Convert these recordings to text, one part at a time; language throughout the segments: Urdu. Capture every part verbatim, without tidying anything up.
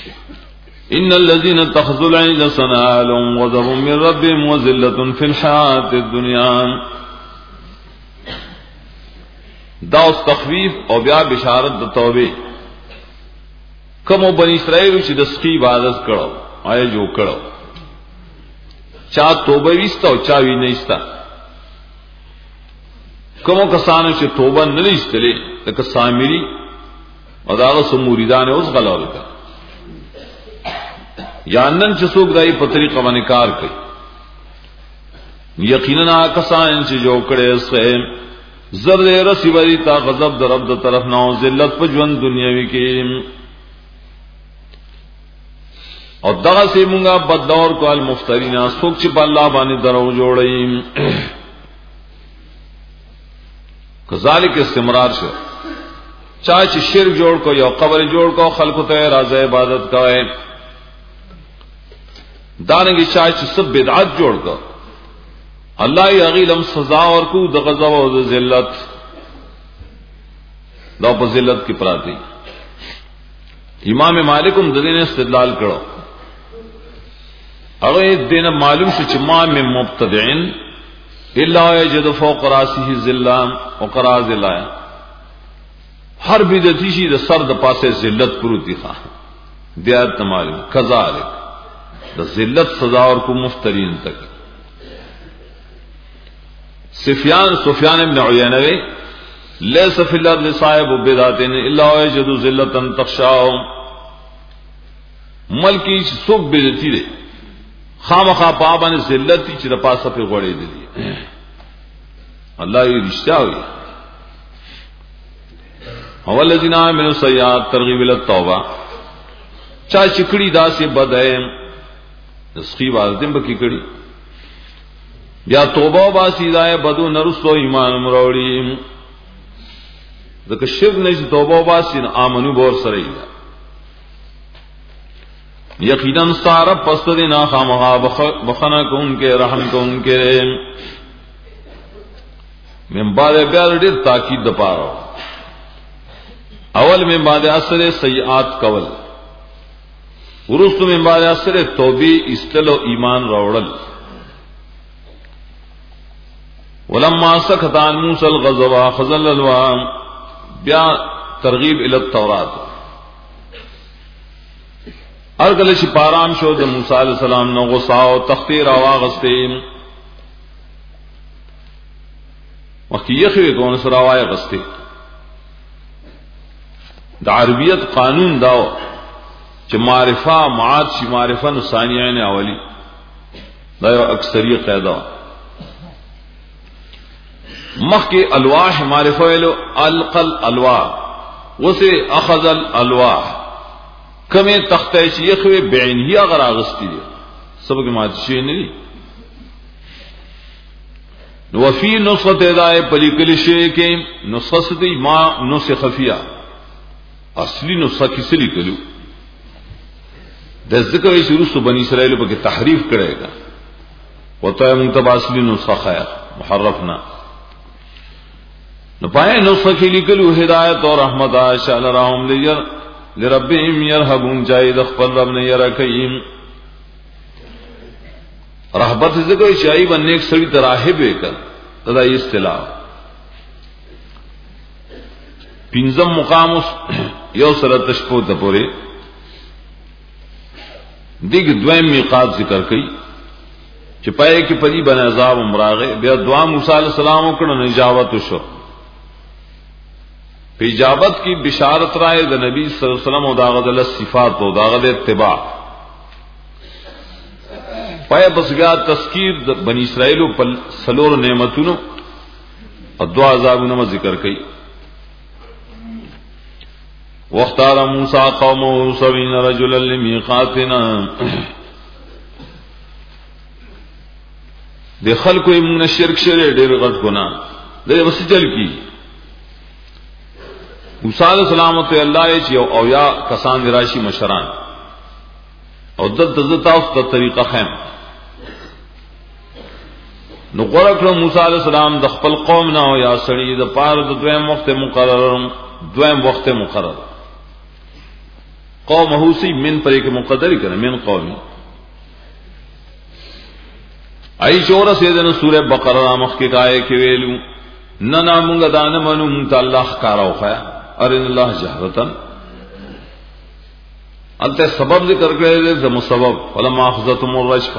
ان الذين اتخذوا العجل سنال وغضب من ربهم وذلة في الحياة الدنيا. دا تخفیف او بیا بشارت د توبه کوم بنی اسرائیل چې د سخی عبادت کړو آیا جو کړو چا توبه وستا او چا وی نه استا کوم کسانو چې توبه نه لستلې لکه سامری او داغه سموریدان اوس غلاوي کا یا نن چې څوک دای په طریقه باندې کار کوي یقینا کسان چې جو کړي سه زر رسی وری تا غضب در رب در طرف نو ذلت په ژوند دنیاوی کې او دغه سي مونږه بددور کول مفترینا څوک چې په الله باندې درو جوړي کذالک استمرار شو چا چې شرک جوړ کو یا قبر جوړ کو خلکو ته راځي عبادت کوي دانګي چا چې سب بدعت جوړ کو الله یغیلم سزا اور کو د غضب او د ذلت دا په ذلت کې پراتی. امام مالکم د دین استدلال کړو هغه دین معلوم شو چې ما من مبتدعين الا یجد فوق راسه ذلا وقرا ذلا هر بدعتي شي د سر د پاسه ذلت پروتي ښه دیات معلوم کذالک د ذلت سزا اور کو مفترین تک. سفیان سفیان ابن عیینہ لیس فی الارض صاحب بدعت الا یجد ذلتا تخشاهم ملکی سوق بدعتی دے خامخا پابن ذلت چې د پاسه په غوړې دي الله یې رښتیا وي. هو الذین آمنوا سیئات ترغیب ال التوبه چا چکړی داسې بدایم تسخی والدین بکی کړي یا توبه باسی دای بدو نرسو ایمان مروړي ځکه شرک نه توبه باسی امنو بور سره ای یقینا سار پس دینا خامها بخنا کو ان کے رحم کو ان کے من بعد بیار ډیر تاکید د پاره اول من بعد اثر سیئات کول ورستو من بعد اثر توبه استلو ایمان راوړل ولما سكت عن موسى الغضب خذل الوام بیا ترغیب الى التوراۃ ارغل شي پارام شو د موسی علیہ السلام نو غصا او تختیر او غستین وقتی یخوی کون سره وای غستی د عربیت قانون داو چې معرفه معاد شي معرفه نو ثانیه نه اولی دا یو اکثریه قاعده مخی الواح معرفه ویلو القل الواح وسه اخذ الالواح کمه تخته شیخ وی بعینه اگر اغستی دي سبق مات شي نه دي نو فی نسخه دای پلیکل شی کې نسخه دی ما نسخه خفیه اصلي نسخه کې سلی کلو د ذکر شروع سو بنی اسرائیل په کې تحریف کړهګا وته منتبه اصلي نسخه خیر محرفنا نو پای نو سخی لیکلو ہدایت اور رحمت عاشا لرحم لیر لربهم يرهبون جاید خپل رب نے یرکیم رحبت ذکر شای بننے ایک سړی تراهب وکړ دا اصطلاح پنځم مقام یو سره تشپو ته پوره دیګ دویم میقات ذکر کړي چې پای کې پدی بن عذاب امراغه بیا دعا موسی علیہ السلام وکړه نجاوت شو په اجابت کی بشارت رائے د نبی صلی الله علیه وسلم او داغه د صفات او داغه د اتباع پای بس بیا تذکیر د بنی اسرائیل په سلور نعمتونو او دعا عذابونو ذکر کړي. واختار موسی قومه سبعین رجلا لمیقاتنا د خلکو یې شرک شری ډېر غټ ګناه د وسجل کی موسی علیہ السلام ته الله یې یو او یا کسان راشي مشران او د دزتا اوس ته طریقه خیم نو قرکړه موسی علیہ السلام د خپل قوم نه او یا سړي د پاره د دویم وخت مقرر دویم وخت مقرر قومه سی من پر ایک مقدری کرے من قومی ای چور سیدنا سورہ بقرہ نامخ کے کائے کہ ویلو ننا منگا دان منو منتا اللہ کاراو خیا ارن اللہ جہرتن انتے سبب ذکر کرے دے مسبب فلما اخذتم الرجفہ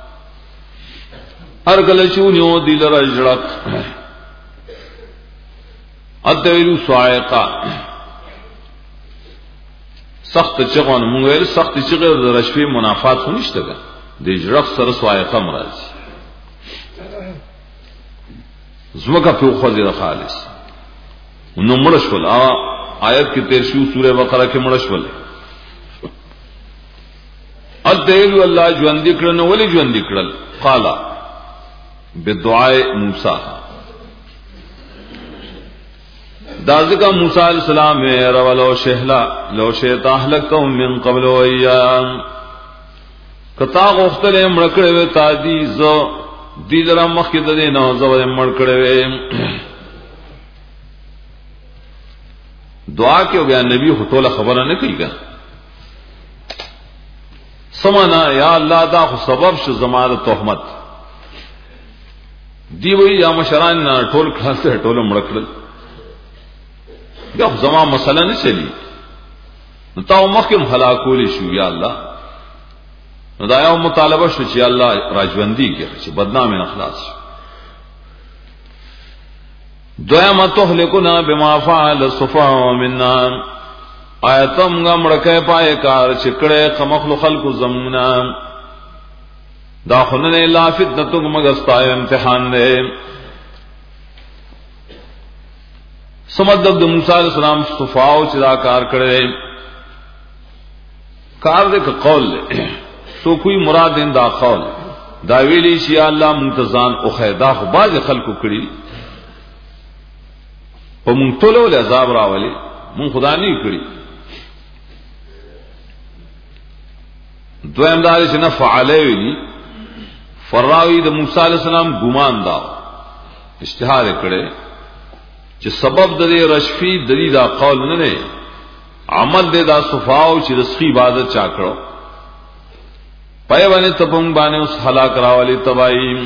ہر گلے چونیو دل رجڑک انتے ویلو سوائقہ سخت چغون مونږ سخت چغه د رشوی منافات خونشته ده د جرف سره سوایقه مراد زمکه په خو دې خالص نو مړشول آیت کې تیر شو سوره بقره کې مړشول الدیل الله ژوند کړنو ولې ژوند کړل قالا بدعاء موسی دازکا موسی علیہ السلام رولو شہلا لو شیط اهلکتهم من قبل و ایام کتا غختل مړکړې و تا دي زو دلرا مخکې د دې نو زو مړکړې و دعا کې بیا نبی هټوله خبره نه کوي سمانا یا الله دا خو سبب شو زماره تهمت دی وی یا مشران ټول خاصه ټول مړکړل یا زما مسئلہ نه چلی نو تا مخکم هلاکولی شو یا الله نو دا یو مطالبه شو چې الله راجوندی کې چې بدنام نه خلاص شو دویم تهلكنا بما فعل السفهاء منا آیتم غمړکه پای کار چکړه کمخلو خلق زمنا دا خنن لا فتنه مگر ستای امتحان نه سمدد د موسی علیہ السلام صفاو چې دا کار کړي کار دې قول سو کوئی مراد ان دا قول دا ویلی شي الله منتزان او خیدا خو باز خلقو کړي په مونږ ټول ول عذاب راولي مونږ خدا نه کړي دویم دا چې نه فعاله ویلی فراوی د موسی علیہ السلام ګمان دا اشتهار کړي چې سبب د دې رشفی د دې دا قول نه نه عمل دې دا صفاو چې رسخي عبادت چا کړو پای باندې تپم باندې اوس هلاک راولي تبایم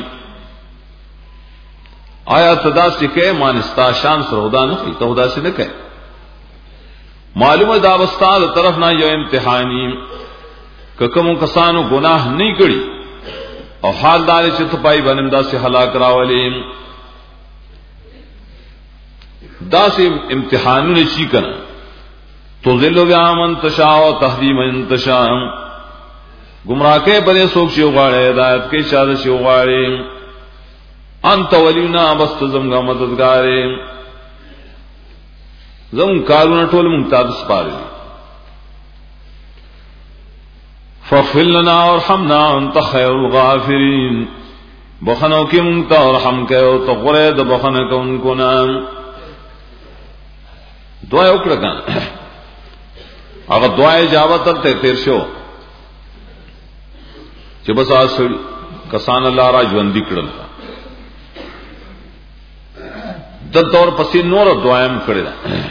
آیا تدا سکه مانستا شان سرودا نه کوي تودا سي نه کوي معلومه دا واستاد طرف نه یو امتحاني ککمو کسانو گناہ نه کړي او حال دار چې تپای باندې دا سي هلاک راولي دا سے امتحانوں نے چی کر تو ذل و من تشاء و تهدی من تشاء گمراہ کے بنے سوک شی غاڑے ہدایت کے شاد شی غاڑے انت ولینا بس زم گا مددگار زم کارون ټول ممتاز سپارے فاغفر لنا وارحمنا انت خیر الغافرین بخنو کی منتا اور رحم کے او تو غرے د بخن کو ان کو نام دعا وکړه کنه هغه دعا اجابت ته تیر شو چې بس اصل کسان الله را ژوند کړل د تور پسې نور دعایم کړل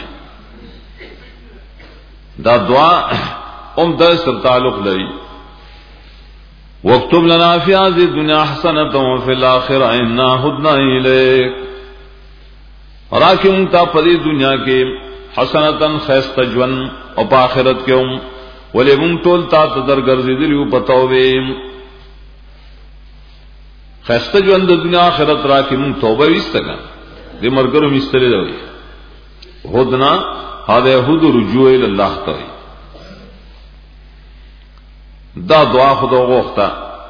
دا دعا هم د سر تعلق لري واكتب لنا في هذه الدنيا حسنه وفي الاخره انا هدنا اليك راکم تا په دنیا کې حسنتن خیست جون او په آخرت کې هم ولې مون ټول تا ته درګرځېدلی په توبه خیست جون د دنیا آخرت را کې مون توبه وستګا دې مرګرو مستری دی هدنا هدا يهود رجوع الى الله تعالی دا دعا خدا غوښتا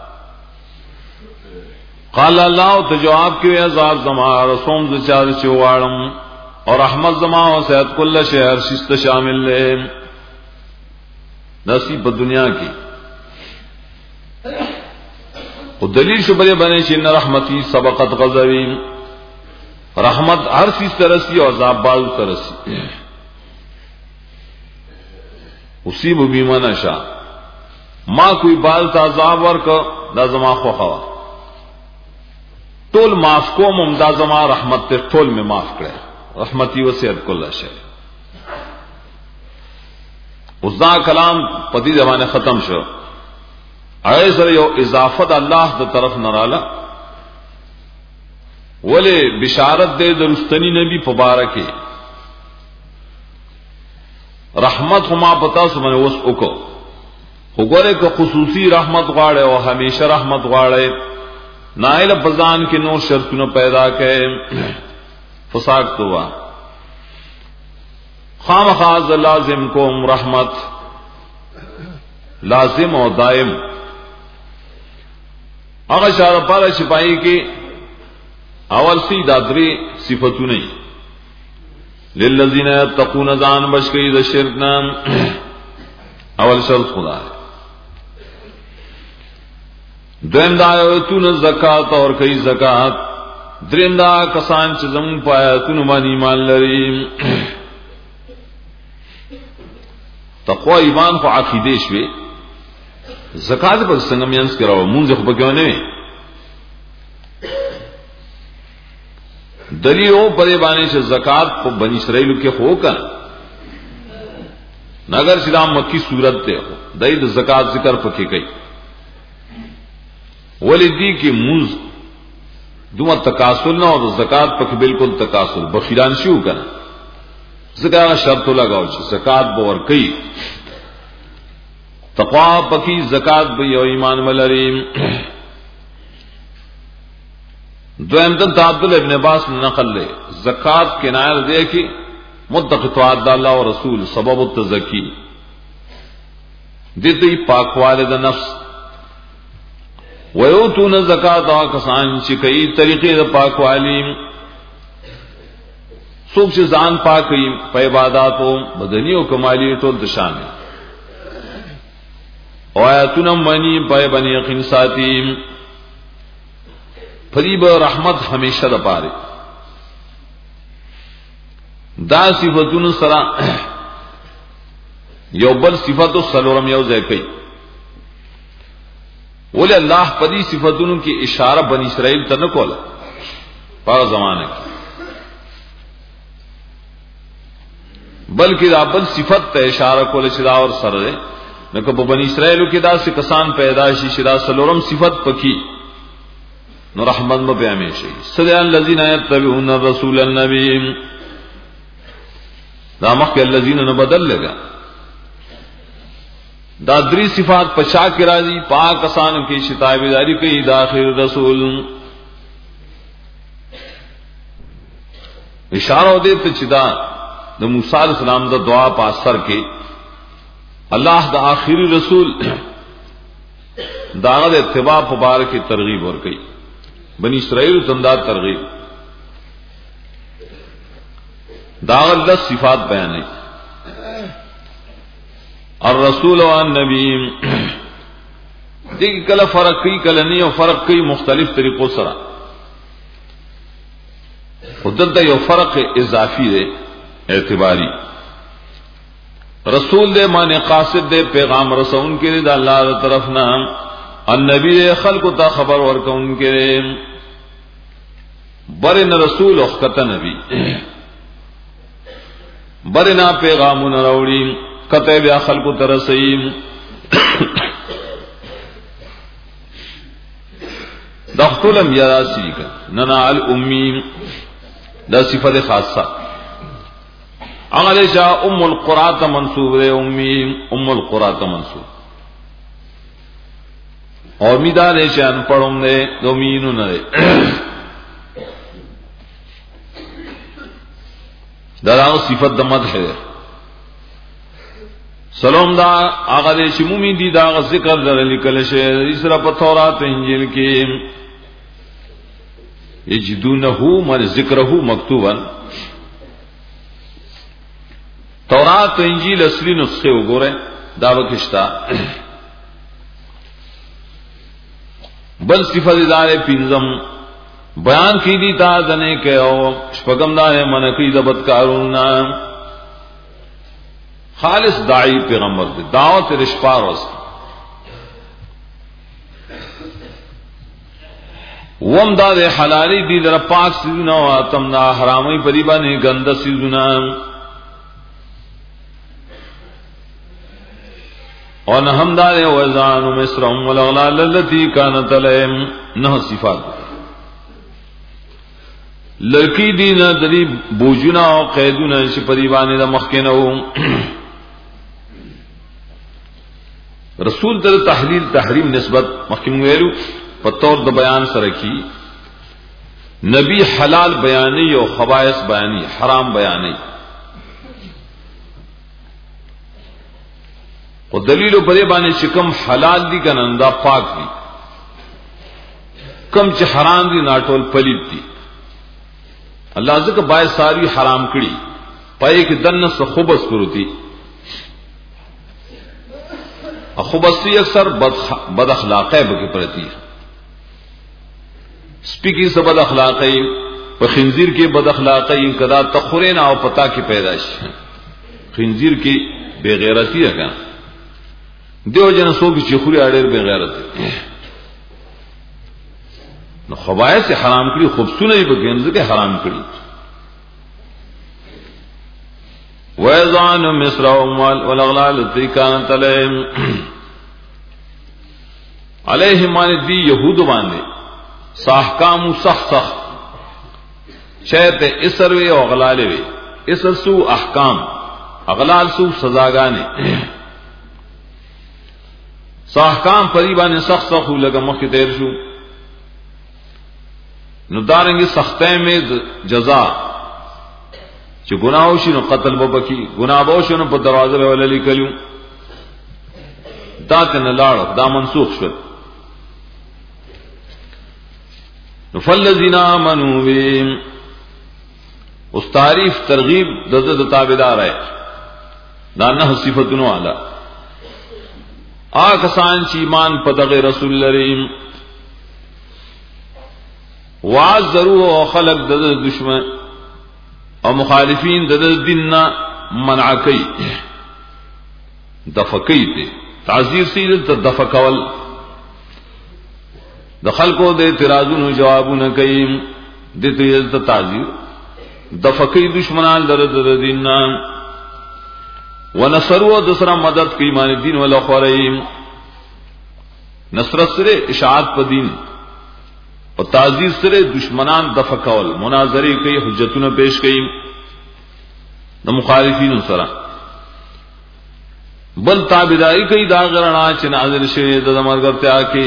قال الله ته جواب کې عذاب زما رسوم ز چار چواړم اور رحمت زما و سید کل شی ہر شست شامل ہے نصیب دنیا کی او دلیل شبرے بنے چې رحمتی سبقت غضبی رحمت ہر چیز ترسی اور عذاب بال ترسی اسی بما نشا ما کوئی بال تا عذاب ورک دا زما خو خوا ټول معاف کوم دا زما رحمت ته ټول میں معاف کړه رحمتی وسعت کل شی اوس دا کلام پدی زمانه ختم شو اې سره یو اضافت الله د طرف نراله ولې بشارت دې درستنی نبی مبارکه رحمت هما پتا سمونه وس وکړو وګوره که خصوصي رحمت غواړي او همیشه رحمت غواړي نائل بزان کې نور شرطونه پیدا کړي فساد توا خامخاز لازم کوم رحمت لازم او دائم هغه شار پاره شپای کې اول سی دادری صفاتونه للذین یتقون ذان بشکی ذ شرک نام اول شرط خدا ہے دویم دا ایتون زکات اور کئی زکات دریم دا کسان چې زمون پایتون باندې ایمان لري تقوا ایمان خو عقیده شوي زکات په څنګه مینس کراو مونږ خو بګونه دلیل او پرې باندې چې زکات په بنی اسرائیل کې هو کړ نگر اسلام مکی صورت ته دای د زکات ذکر پکې کوي ولدی کې موز دوه تکاسل نه او زکات پکې بالکل تکاسل بخیلان شو کړه زکات شرط لگاو چې زکات به ور کوي تقوا پکې زکات به یو ایمان ولري دویم دن عبداللہ ابن عباس نے نقل لے زکات کنایہ دے کہ متقطعات دا اللہ و رسول سبب التزکی دیتی پاک والد نفس ویوتون زکات آ کسان چکئی طریقے دا پاک والیم سوک سے زان پاکی پا عباداتو بدنی و کمالی طول دشان او آیتون منی پا بنی یقین ساتیم فریب رحمت ہمیشہ دا پارے دا صفتون سرا یو بل صفت سلورم یو زیکی ولی اللہ پدی صفتون کی اشارہ بنی اسرائیل تنکولا پارا زمانے کی بلکہ دا بل صفت تا اشارہ کولا شدا اور سر دے نکو بنی اسرائیلو کی دا سے کسان پیداشی شدا سلورم صفت پکی نو رحمت مو به همیشه صدق الذين يتبعون الرسول النبي دا مخ الذين نه بدل لگا دا دری صفات پچا کے راضی پاک کسان کی شتابداری کی داخل رسول اشارہ دے ته چدا د موسی علیہ السلام دا دعا په اثر کې الله دا آخری رسول دا د اتباع مبارک کی ترغیب ور کړي بنی اسرائیل تندار ترغیب داغ لس صفات بیان ہے الرسول والنبی دیکھ کل فرق کی کل نہیں اور فرق کی مختلف طریقوں سرا خدلتا یہ فرق اضافی دے اعتباری رسول دے معنی قاصد دے پیغام رسول کے دے دا اللہ طرف نام النبی دے خلق تا خبر ورکا ان کے برن رسول اخکت نبی برنا پیغام نروڑی کتب یا خلق ترسیم دختلم یراسی کا ننا الامی دا صفت خاصہ اغلیشا ام القرآن منصوب دے امی ام القرآن منصوب اور میدان شان پڑھوں دے دو مینو نہ دے دراو صفت دمت ہے سلام دا آغا دے شمومی دی دا آغا ذکر در لکل شہر اسرا پتھورات انجیل کی یجدونہو من ذکرہو مکتوبا تورات انجیل اصلی نسخے ہو گو رہے دعوی کشتا بل صفت دار پینزم بیان کی دی تا دنے کہ او شپگم دار منقی دبت کارون خالص داعی پیغمبر دی دعوت رشپار وسط وم دا دے حلالی دی در پاک سیزونا و آتم دا حرامی پریبا نے گندہ سیزونا اور نہ ہمدار وزان مصرهم والاغلال التي كانت عليهم نہ صفات لکی دین دری بوجنا او قیدنا چې پریوانه د مخکنو رسول در تحلیل تحریم نسبت مخکم ویلو په تور د بیان سره کی نبی حلال بیانی او خبائث بیانی حرام بیانی او دلیل په دې باندې چې کوم حلال دي کنه دا پاک دي کوم چې حرام دي ناټول پلید دي اللہ ذکر باعث ساری حرام کړي پای کې دنه سو خبث کړوتی خبثی اکثر بد اخلاقی بکی پرتی سپیکی سے بد اخلاقی په خنزیر کې بد اخلاقی کدا تخورین او پتا کی پیدائش خنزیر کی بے غیرتی ہے دیو جن سو کی چخوری اڑیر بے غیرت نو خبائث سے حرام کړي خوبصونه یې بګینځ کې حرام کړي وَيَضَعْنُ مِصْرَهُمْ وَالْأَغْلَالَ الَّتِي كَانَتْ عَلَيْهِمْ علیہم معنی دی یہود باندې صاحکام سخت سخت شیط اسر وی او اغلال وی اسر سو احکام اغلال سو سزاګانې صاحکام پریبان سخت سخت لگا مخ تیر شو نو دارنگی سختیں میں جزا چې گناہ وشي نو قتل وبکی گناہ وشي نو په دروازه به وللی کلیو دا کنه لاړ دا منسوخ شو نو فالذین آمنوا بهم اس تعریف ترغیب د د تابعدار ہے دا نه صفاتونو اعلی آ کسان چې ایمان په دغه رسول لریم وعذروا خلق د دشمن او مخالفین د دین منع کوي دفقی ته تعذیر سیل ته دفقول د خلقو د اعتراضونو جوابونه کوي د ته تعذیر دفقی دشمنان در د دین ونصروا دسرا مدد کوي ایمان دین ولا خوریم نصرت سره اشاعت په دین اور تعزیر سره دشمنان دفع کول مناظری کئی حجتونه پیش کئی د مخالفین سره بل تابعداری کئی دا غرنا چې نازل شوی د مرګتیا کې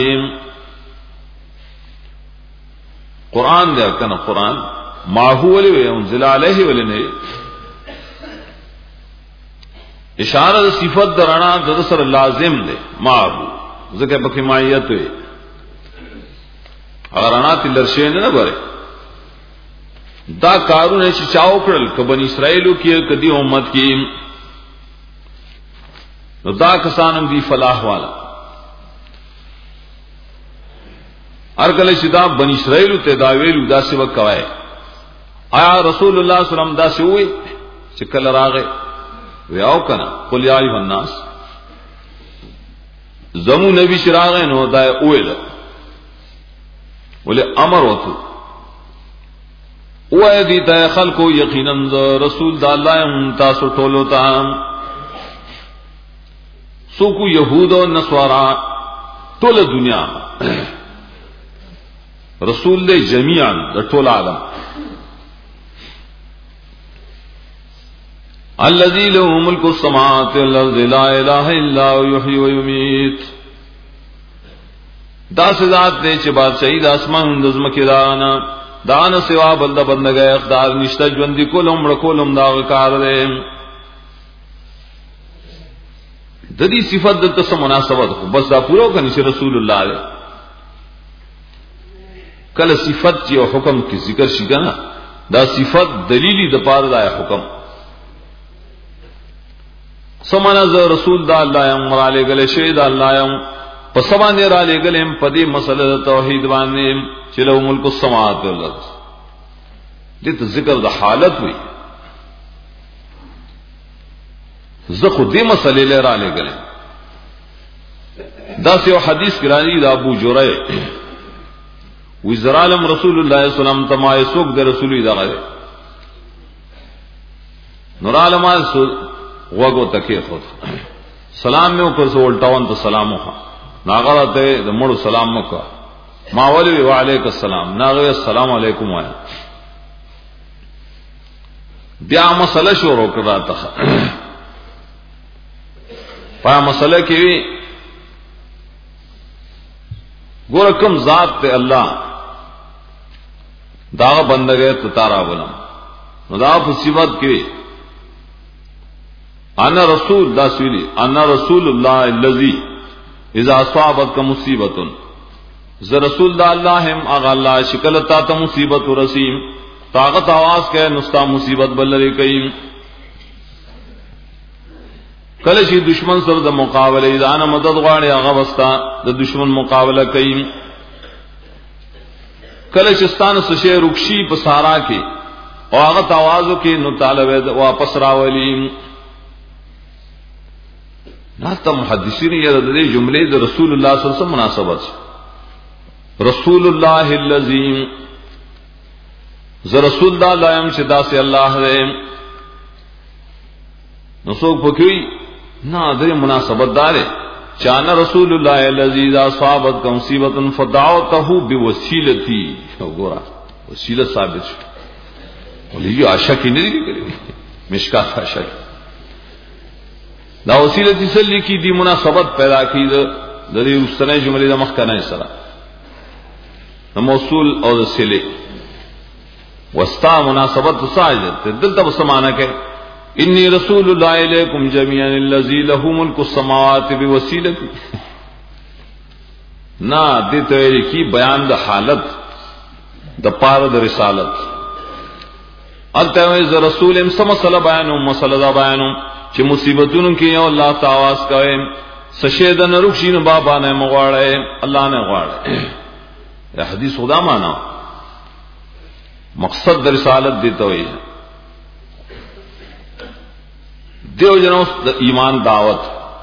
قران دی کنه قران ما هو ولي انزل عليه ولنه اشاره د صفات درنا د سره لازم دی ما هو ځکه په کمایت وي اگر انات لرشین نہ بھرے دا کارون ہے چاو کړل ک بنی اسرائیلو کې کدی امت کې نو دا کسانم دی فلاح والا ارګل چې دا بنی اسرائیلو ته دا ویلو دا څه وکوي آیا رسول الله صلی الله علیه وسلم دا څه وی چې کله راغې ویاو کنه قل یا ایها الناس زمو نبی شراغه نو دا ویل ولے امر وتو او ایدی تا خلقو یقینا رسول دا اللہ ام تاسو ټولو تا سوکو یہود و نصارا ټول دنیا رسول دے جميعا د ټول عالم الذي له ملك السماوات والارض لا اله الا هو يحيي ويميت دا ذات دے چې بادشاہی د اسمان د زمکه دانا دان سوا بنده بندګه اقدار نشته ژوند کول عمر کول هم دا کار دی د دې صفات د څه مناسبت بس دا پورو کني چې رسول الله علیه کله صفات چې حکم کی ذکر شي کنه دا صفات دلیلی د پاره دا حکم سمانا ز رسول دا الله امر علی گله شی دا الله پسبان دې را لګلم پدې مسله توحید باندې چې له ملک السماوات والارض دې ذکر د حالت وي زه خو دې مسلې له را لګلم دا یو حدیث کرانی د ابو جريح وزرالم رسول الله صلی الله علیه وسلم تما یسوک د رسول الله دغه نور عالم وغو تکي خود سلام میں اوپر سے الٹاون تو سلام ہوا ناغرت مڑ سلام مکا ماولی وعلیکم السلام ناغر السلام علیکم آیا بیا مسئلہ شروع کر رہا تھا پایا مسئلہ کی گورکم ذات تے اللہ دا بندگے تو تارا بولم دا فصیبت کی انا رسول دا سویلی انا رسول اللہ الذی اذا اصابتک مصیبت ز رسول دا اللہ ہم اغا اللہ شکلتا تا مصیبت رسیم طاقت آواز کہ نستا مصیبت بلری کئیم کلشی دشمن سر دا مقابلہ اذا مدد غاڑی اغا وستا دا دشمن مقابلہ کئیم کلشستان سشے رکشی پسارا کے اور آغت آوازو کے نطالب واپس راولیم ناتا محدثین یہ دے جملے دے رسول اللہ صلی اللہ علیہ وسلم مناسبت رسول اللہ اللذیم ز رسول اللہ لائم شدا سے اللہ دے نسوک پکوئی نا دے مناسبت دارے چانا رسول اللہ اللذی اذا صابت کا مصیبت فدعوتہو بوسیلتی گورا وسیلت ثابت شو ولی یہ آشا کی نہیں کرے مشکات آشا کی دا وسیلتی سلی کی دی مناسبت پیدا کی دا دی رستنے جملی دا مخکنہ سرا دا موصول اور دا سلے وستا مناسبت ساجد دلتا بسمانا کہ انی رسول اللہ علیکم جميعا الذی له ملک السماوات بوسیلتی نا دیتا ہے کی بیان دا حالت دا پار دا رسالت التویز رسول ام سمسل بیانو مسل دا بیانو چی مصیبتون کی یو اللہ تاواز کوئے سشید نرکشین بابا نے مغوارے اللہ نے غوارے یہ حدیث خدا مانا مقصد دا رسالت دیتا ہوئی ہے دیو جنو ایمان دعوت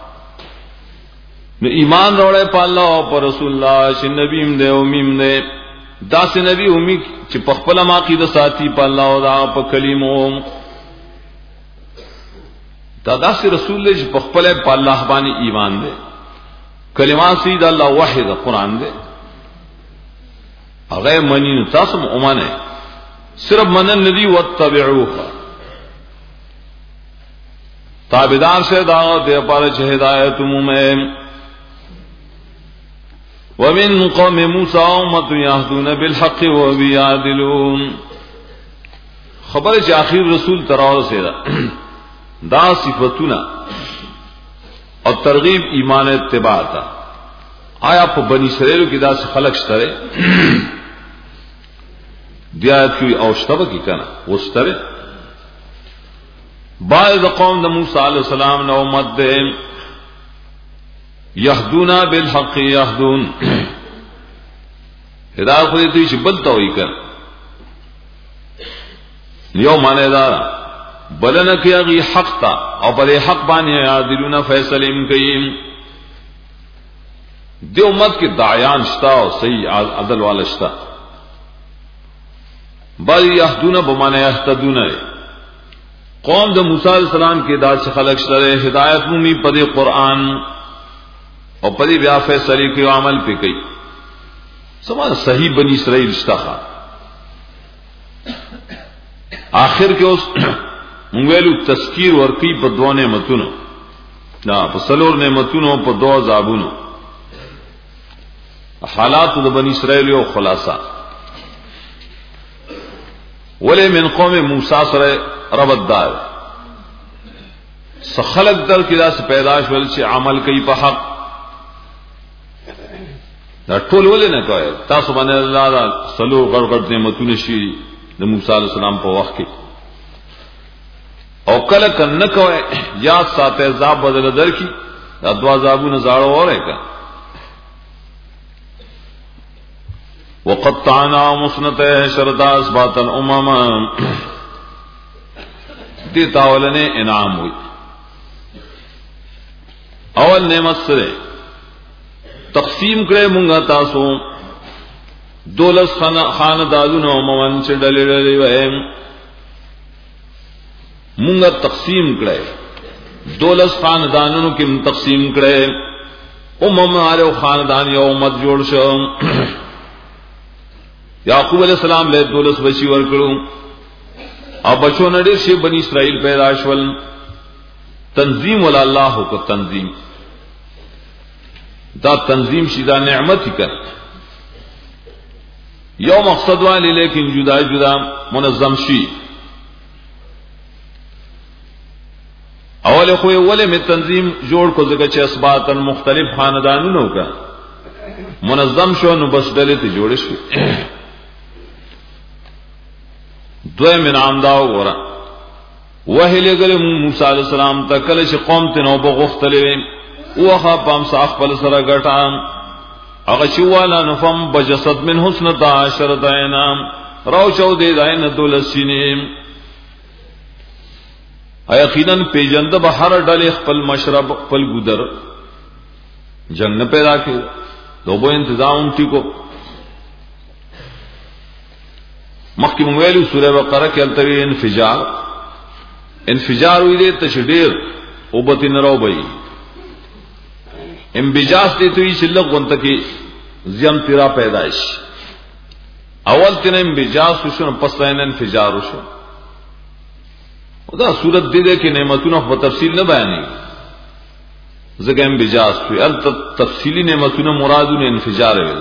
نو ایمان روڑے پا اللہ و پا رسول اللہ چی نبیم دے امیم دے دا سے نبی امی چی پخپلا ماقی دا ساتی پا اللہ و دا پا کلیموں دا دا سے رسول دے چی پخپلا پا اللہ بانی ایمان دے کلمات سی دا اللہ وحی دا قرآن دے اغیر منی نتاسم امانے صرف منن ندی واتبعوها تابدار سے دعوت دے پارے چھ ہدایت میں ومن قوم موسیٰ امت یہدون بالحق وبیعدلون خبر چھ آخر رسول تراؤ سے دا دا صفتنا اور ترغیب ایمان اتباع تا آیا پا بنی اسرائیل کی دا سے خلق شترے دیایت کی اوشتبہ کی کنا وسترے بعض قوم دا موسیٰ علیہ السلام نو امت دے یہدونا بالحق یہدون ہدایت خودی تو یہ بلتا ہوئی کر یو مانے دارا بلن کیا غی حق تا اور بلے حق بانی یادلونا فیصل امکیم دے امت کی دعیان شتا اور صحیح عدل والا شتا بل یہدونا بمانے یہتدونا قوم دا موسیٰ علیہ السلام کے داد سے خلق شرے ہدایت مومی پدے قرآن اور پدے بیا فیصلے کے عمل پہ کئی سمان صحیح بنی اسرائیل رشتہ خواہ آخر کے اس منگویلو تذکیر ورقی پا دو نعمتونو نا پا سلور نعمتونو پا دو عذابونو حالات دا بنی اسرائیل و خلاصہ ولی من قوم موسیٰ سرے ربط دار سخلق در کی دا سے پیداش ولچے عمل کئی پا حق دا ٹول ولی نہ کوئے تاسو بانے اللہ دا سلو غرغر نعمتون شیری دا موسیٰ علیہ السلام پا وقت کی او کلکن نہ کوئے یاد ساتے عذاب بدل در کی دا دو عذابو نزارو ہو رہے کا وقطعنا مسنتے شرطا اسباتا اماما دی تاولنے انعام ہوئی اول نعمت سرے تقسیم کرے منگا تاسو دولس خاندادون و موان سے ڈلے ڈلے وے منگا تقسیم کرے دولس خاندانونو کې تقسیم کړي امم والو خاندان یو امت جوړ شو یعقوب علیہ السلام له دولس بچی ورکړو او بچو نډیر شي بنی اسرائیل پیدا شول تنظیم ول الله کو تنظیم دا تنظیم شي دا نعمت کړ یو مقصد والی لیکن جدا جدا منظم شي اول خو ولې می تنظیم جوړ کو ځکه چې اسباتن مختلف خاندانونو کا منظم شو نو بس ډلې ته جوړ شي دوی من عامداو ورا وهله ګل موسی علیہ السلام ته کله چې قوم ته نو بغختلې وخه پام صاف پل سره غټام هغه چې والا نفم بجسد من حسن عشر دینام راو چو دې دین دولسینیم یقینا پیجند به هر ډلې خپل مشرب خپل ګودر جنگ نه پیدا کړ دوبو تنظیم ټیکو مخکې ویلو سوره بقره کې التوی انفجار انفجار وی دې تشدیر او بتن راوبي انبجاس دې توي چې لغون تکي زم تیرا پیدائش اول تن انبجاس وشو پس تن انفجار وشو دا صورت دې دې کې نعمتونو په تفصیل نه بیانې زګم انبجاس وی ال تفصیلی نعمتونو مرادونه انفجار وی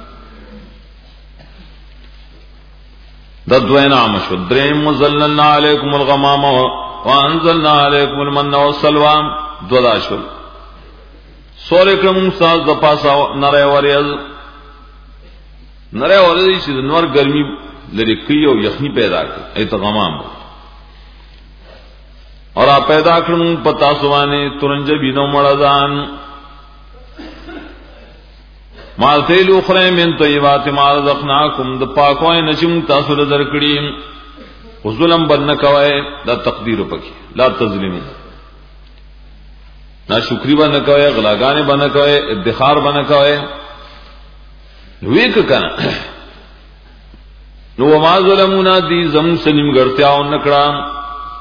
دا دوینا مشو دریم مزللنا علیکم الغمام وانزلنا علیکم المن والسلوى دولاشل سورہ کرم ساز د پاسا نره وریل نره وریل چې نور ګرمي لري کوي او یخني پیدا کوي ایت غمام اور آپ پیدا کړم پتا سوانه ترنج بینو مړدان مال تیل اخرى من طیبات ما رزقناکم د پاکوای نشم تاسو له درکړي او ظلم بن کوي دا تقدیر پکې لا تظلموا نا شکری بن کوي غلاګانې بن کوي ادخار بن کوي ویک کنه نو ما ظلمونا دی زم سنیم ګرتیاو نکړه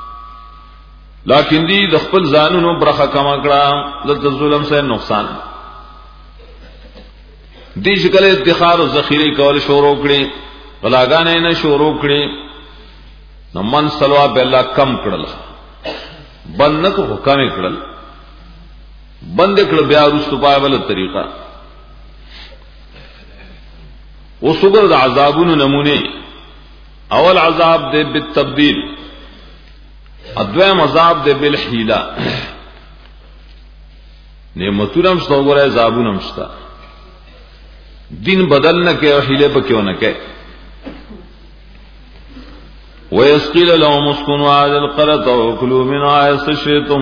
لیکن دی د خپل ځانونو برخه کما کړه دلته ظلم سره نقصان دی شکل ادخار او ذخیره کول شروع کړي غلاګانې نه شروع کړي نو من سلوا بالله کم کړل بند نه کو حکم کړل بند کړ بیا رسو پای ول طریقہ او صبر د عذابونو نمونه اول عذاب دې بالتبديل ادویم عذاب دې بالحیله نعمتونه مشته وګوره عذابونه مشته دین بدل نہ کہ حیلے پہ کیوں نہ کہ وَيَسْقِيلَ لَهُمُ اسْكُنُوا هَٰذِهِ الْقَرْيَةَ وَكُلُوا مِنْهَا حَيْثُ شِئْتُمْ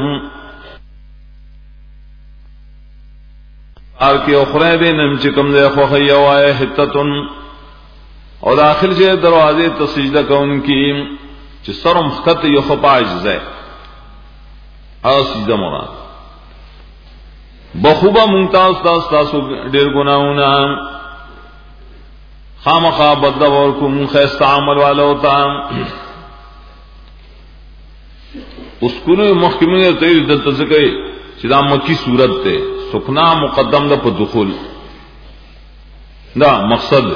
اور کی اخرى بینم چکم دے خوخی وائے حتتن اور داخل سے دروازے تسجدہ کون کی چ سرم خط یخپا اجزاء او سجدہ مراد بخوبا ممتاز تاس تاسو ډیر ګناونه خامخا بدل ورکوم خیست عمل والا ہوتا اس کو محکمه ته د تذکر چې دا مکی صورت ته سکنا مقدم ده په دخول دا مقصد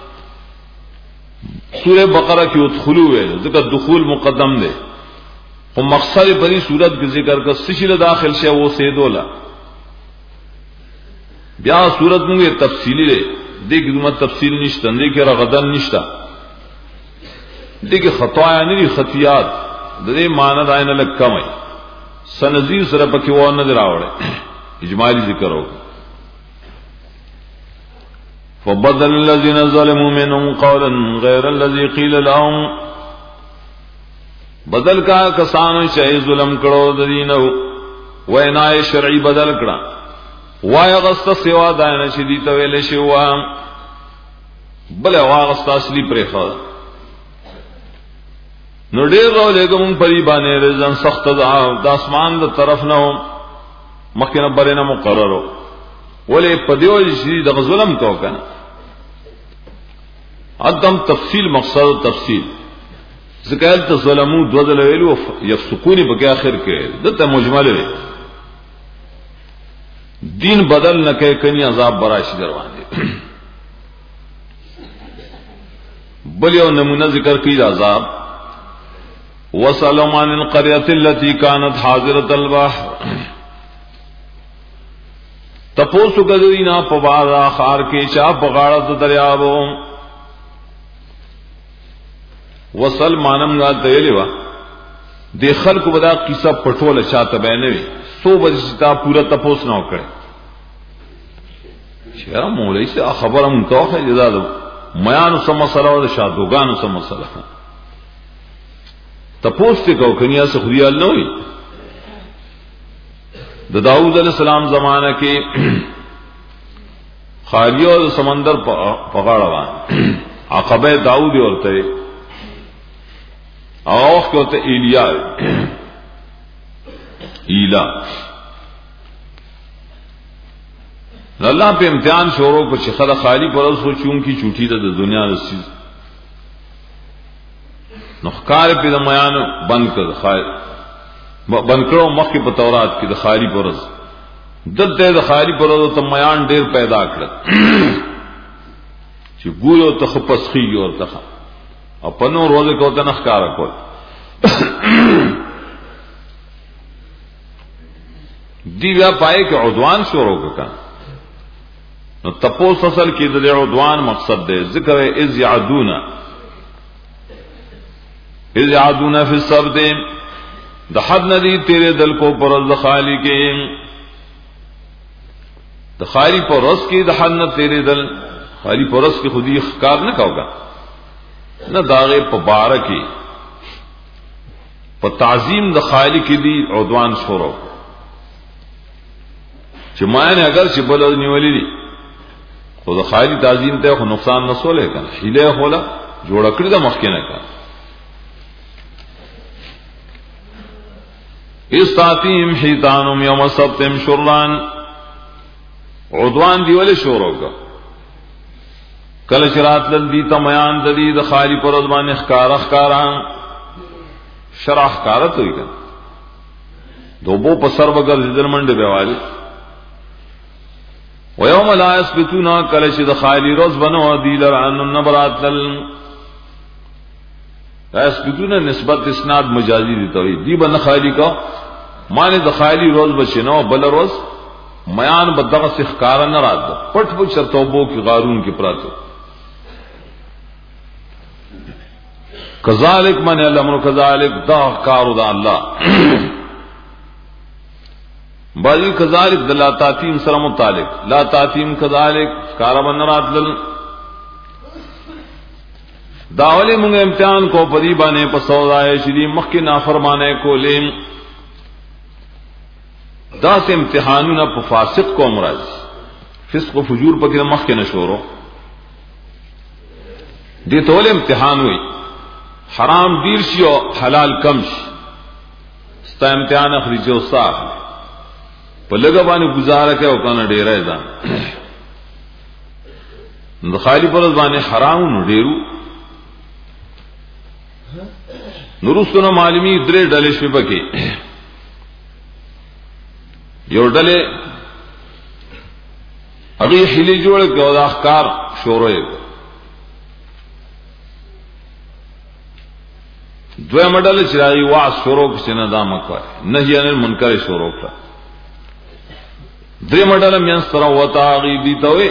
سورہ بقرہ کی ادخلوا ہے ذکر دخول مقدم ده او مقصد بری صورت کے ذکر کا سشل داخل شے وہ سیدولا بیا صورت مونږه تفصیلی ده دغه کومه تفصیل نشته نه کې رغدن نشته دغه خطایا نه دي خطیات د دې معنی دا نه لکمای سنذیر سره پکې و نه دراوړي اجمالی ذکر وو فبدل الذين ظلموا منهم قولا غير الذي قيل لهم بدل کا کسانو چې ظلم کړو د دینو وینای شرعي بدل کړه وای غست سیوا داینه چې دی ته ویل شي وا بل واغست اصلي پرې خو نو ډېر راولېګم پری باندې رزن سخت د اسمان د طرف نه مخکنه برینه مقررو ولې پدیو چې د ظلم کو کنه ادم تفصیل مقصد تفصیل ذکر ته ظلمو دوذل ویلو یفسقونی په اخر کې دته مجمل وی دین بدل نہ کہ کنی عذاب براشی دروازے بلیو نمونہ ذکر کی عذاب وسلم عن القرية التي كانت حاضرة البحر تپوسو گدینا پبارا خار کے چا بغاڑت دریابو وصل مانم گا تیلیوا دے خلق بدا قصہ پٹول چاہتا بینوی سو بجتا پورا تپوس نہ کرے شیرا مولوی سے خبر ہم تو ہے جدا میان سم مسئلہ اور شادوگان سم مسئلہ تپوس تے کو کنیا سے خودی اللہ ہوئی دا داؤد علیہ السلام زمانہ کے خالیہ اور سمندر پگاڑا وان عقبہ داؤد اور تے اوخ کو تے ایلیا ایلا اللہ پہ امتحان شوروں کو چخلا خالی پر سوچوں کی چوٹی دا دنیا رسی نخکار پہ دمیان بند کر خائر بند کرو مخ کی بطورات کی دخالی پرز دل تے دخالی پرز تو میان ڈیر پیدا کر چی گویو تخپس خیگی اور تخا اپنو روزے کو تنخکار کو دیویا پائے کہ عدوان شروع کا کن نو تپوس اصل کی دل عدوان مقصد دے ذکر ہے از یعدونا از یعدونا فی السبت دا حد ندی تیرے دل کو پرز خالی کے دا خالی پرز کی دا حد نہ تیرے دل خالی پرز کی خودی اخکار نہ کہو گا نہ داغے پبارکی پا تعظیم دا خالی کی دی عدوان شروع چی مائن اگر چی بلد نیولی دی خود خالی تعظیم تے خود نقصان نسو لے کن حیلے خولا جوڑا کردہ دا مخینے کن استاتیم حیتانم یوم سبتم شران عدوان دیولی شروع کا کل شرات لندی تمیان ددی دا خالی پر ازمان اخکار اخکاران شرح اخکارت ہوئی کن دو بو پسر بگر زدر منڈ بیوالی ویوم لا یسبتونا کل شد خالی روز بنو دی لرعن نبرات لل لا یسبتونا نسبت اسناد مجازی دیتا ہوئی دی بن خالی کا مانے دا خالی روز بچنو بل روز میان بدغس اخکارا نرات دا پٹ پچ توبو کی غارون کی پراتو کذالک من الامر کذالک دا کارو دا اللہ بعضی کذالک دا لا تاتیم سر متعلق لا تاتیم کذالک کارا من نرات لل داولی منگ امتحان کو پریبانے پسودائے شدی مخی نافرمانے کو لیم دا سے امتحانونا پا فاسق کو امراض فسق و فجور پا کنا مخی نشورو دی تولے امتحان ہوئی حرام دیر شی و حلال کم شی ستا امتحان اخریجے و صاف پا لگا بانی گزارا کیا وکانا ڈیرہ ازان خالی پر ازبانی حرامو نو ڈیرو نرستنا معلومی درے ڈلش پہ پکی یو ڈلے اگی حلی جوڑ کے او دا اخکار شوروئے کو دوے مڈل چرائی واس شروع کسی ندا مکوائے نہی انل منکر شروع کا درے مڈل مینستر وطا آغی دیتاوے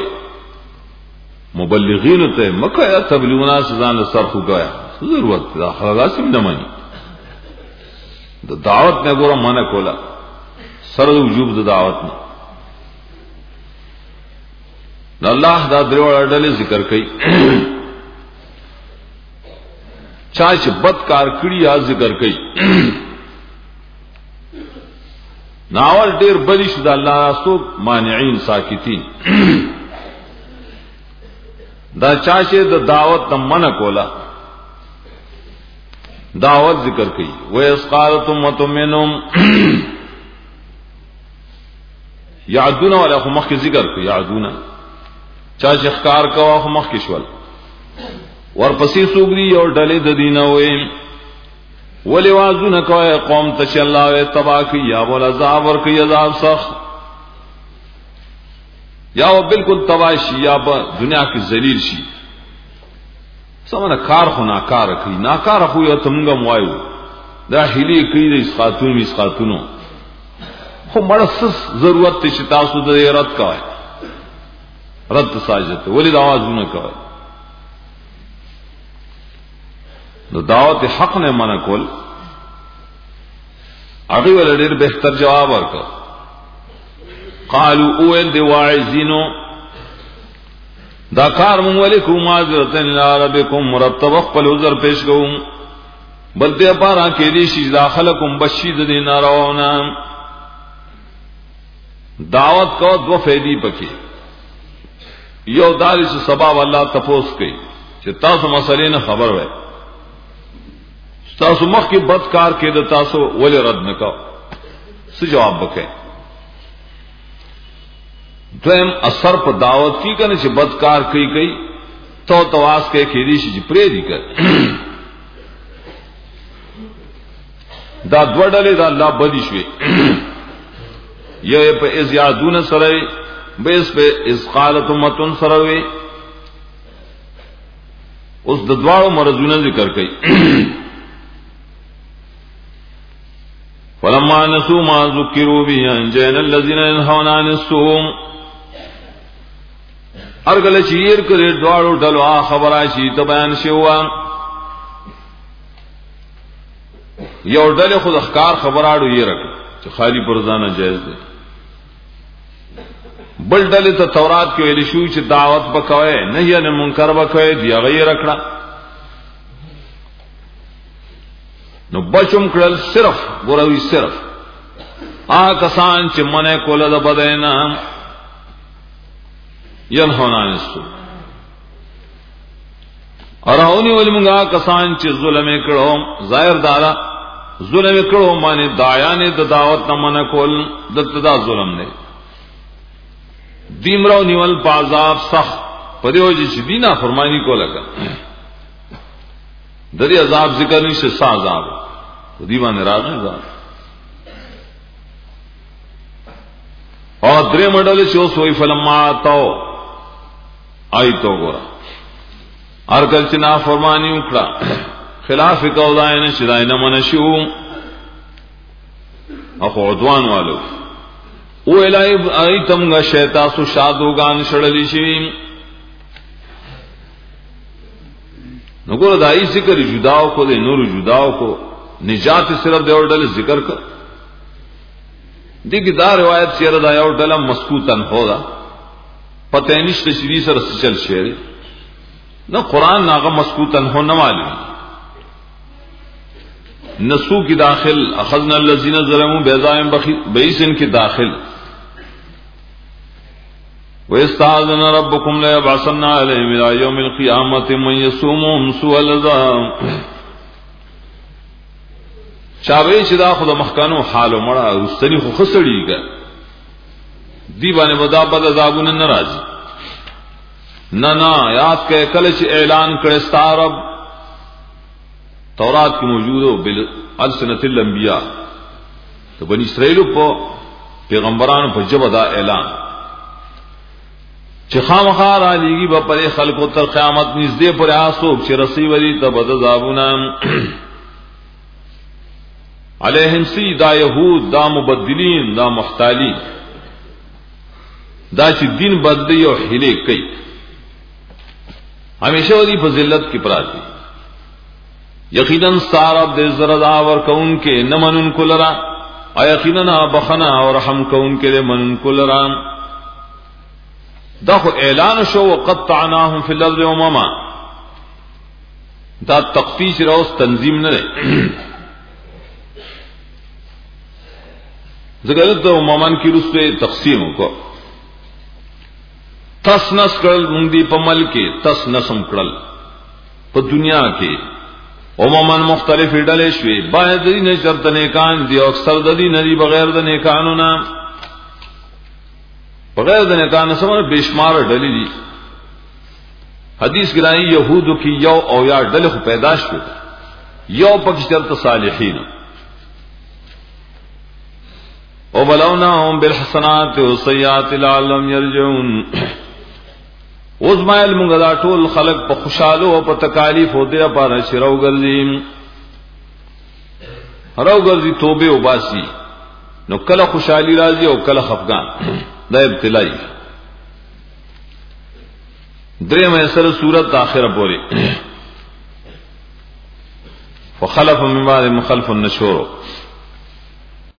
مبلغین تے مکویا تبلیغنا سزان لصرفو گویا ضرورت دا خلقاسم نمانی دا دعوت نے گورا منع کولا سرد وجوب دا دعوت نے اللہ دا دریوڑا ڈلے ذکر کئی چاچ بد کار کڑی آ ذکر کئی ناول ڈیر بلی شدہ اللہ راستو مانعین ساکتین دا چاچے دا دعوت دا منع کولا دعوت ذکر کی وَإِذْ قَالَتْ أُمَّةٌ مِّنْهُمْ یعدونا والا خو مخ کی ذکر کو یعدونا چاچ اخکار کوا خو مخ کی شول ورپسی سوگری اور ڈلے ددینا ہوئے ولی وازونه کوي قوم ته چې الله یې تبا کوي یا ول عذاب ور کوي عذاب سخت یا بالکل تباشی یا په دنیا کې ذلیل شي سمونه کار خو ناکار کوي ناکار خو یو تمګه موایو دا هلي کوي د اسقاتونو اسقاتونو خو مرسس ضرورت ته چې تاسو د رد کوي رد ساجت ولی د आवाजونه کوي نو دعوت حق نه منع کول هغه ول ډیر بهتر جواب ورکړ قالوا اول دی واعظینو دا کار مونږ ولیکو معذرتن لربکم مرتب خپل عذر پیش کوم بل دې پارا کې دي شي داخلكم بشید دین راونا دعوت کو دو فیدی پکې یو داري چې سبب الله تفوس کوي چې تاسو مسلې نه خبر وای تاسو مخ کې بد کار کې د تاسو ولې رد نکاو څه جواب وکړي دویم اثر په دعوت کې کنه چې بد کار کوي کوي تو تواس کې کې دي چې پرې دي کړ دا دوړلې دا الله بدی شوي یې په ازیادونه سره بیس په اسقالت متن سره وي اوس د دواړو مرزونه ذکر کړي فلما نسوا ما ذكروا به انجينا الذين ينهون عن السوء ارګل چیر کړي دواړو ډلو خبره شي ته بیان شوه یو ډله خود اخکار خبراړو یې رکھ چې خالی پرځانه جایز دی بل ډله ته تورات کې ویل شو چې دعوت وکوي نه یې نه منکر وکوي دی هغه یې رکړه نو بچوم کړل صرف ګوروي صرف آ کسان چې منه کوله د بدینا ینهون عن السوء اراونی ولمغا کسان چې ظلم کړو ظاهر دارا ظلم کړو معنی دایانه د دعوت نه منه کول د تدا ظلم نه دیمرو نیول پازاب سخت پدیو چې دینا فرمانی کوله د دې عذاب ذکر نشه سا عذاب دی باندې راغی عذاب او درې مډل چې اوس وی فلما تاو آیتو ګور ارکل چې نا فرمانی وکړه خلاف قولای نه شدای نه منشو اخو عدوان والو او الای ایتمغه شیطان سو شادوغان شړلی شي نو ګور دای ذکر جداو کو دے نور جداو کو نجات صرف دے اور ډل ذکر کر دیګ دا روایت سره دا یو ډل مسکوتن ہودا پتہ نشته شری سره چل شعر نو قران ناغه مسکوتن ہو نہ معلوم نسو کی داخل اخذنا الذين ظلموا بعذاب بئس کی داخل وَيَسْتَعْذَنَ رَبُّكُمْ لَيَبْعَثَنَّ عَلَيْهِمْ إِلَى يَوْمِ الْقِيَامَةِ مَن يَسُومُهُمْ سُوءَ الْعَذَابِ چاوي چې دا خو د مخکانو حال مړه رستنی خو خسړیږي دی باندې ودا بد عذابونه ناراضي نه نه یاد کې کله چې اعلان کړي ستارب تورات کې موجود او بل السنه الانبیاء ته بنی اسرائیل په پیغمبرانو په جبه دا اعلان چې خامخا را لېږي به پر خلکو تر قیامت نږدې پر آسوب چې رسی ولی ته بد عذابونه علیہم سی دا یہود دا مبدلین دا محتالین دا چې دین بدلی او حیله کوي ہمیشہ ودی فضیلت کی پراتی یقینا سارب دے زردا ور کون کے نمن ان کو لرا یقینا بخنا اور رحم کون کے من ان کو لرا دا خو اعلان شو وقطعناهم فی الارض امما دا تقفیش روز تنظیم نه زګر ته اممان کی رسته تقسیم کو تس نس کړل مونږ دی په مل کې تس نسم کړل په دنیا کې عموما مختلف ډلې شوي باید دې نه شرط نه کان دی او اکثر د دې نه دی بغیر د نه قانونا بغیر د نه قانون سره بشمار ډلې دي حدیث ګرای يهودو کې یو او یا ډلې خو پیدا شوه یو پکشترت صالحین وبلوناهم بالحسنات والسيئات لعلهم يرجعون وزمایل مونږ دا ټول خلق په خوشاله او په تکالیف او دې لپاره چې راو ګرځي راو ګرځي توبه او باسي نو کله خوشحالي راځي او کله خفقان دا ابتلائی درې مې سره صورت اخره پوری فخلف من بعد مخلف النشور